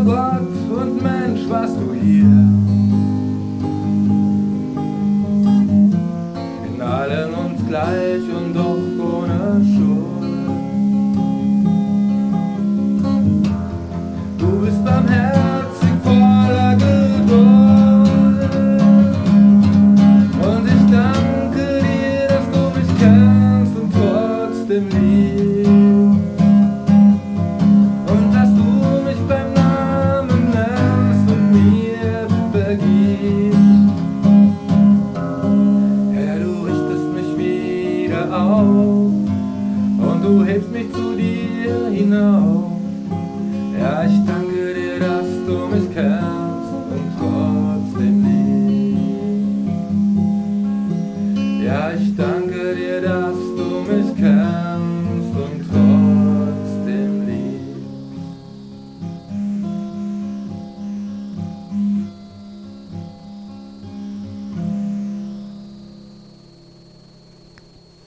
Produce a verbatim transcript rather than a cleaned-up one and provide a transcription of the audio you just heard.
Gott und Mensch warst du hier. In allem uns gleich und doch ohne Schuld. Du bist barmherzig, voller Geduld. Und ich danke dir, dass du mich kennst und trotzdem liebst. Und dass du mich beim Namen nennst und mir vergibst. Herr, du richtest mich wieder auf und du hebst mich zu dir hinauf. Ja, ich danke dir, dass du mich kennst und trotzdem liebst. Ja, ich danke dir, dass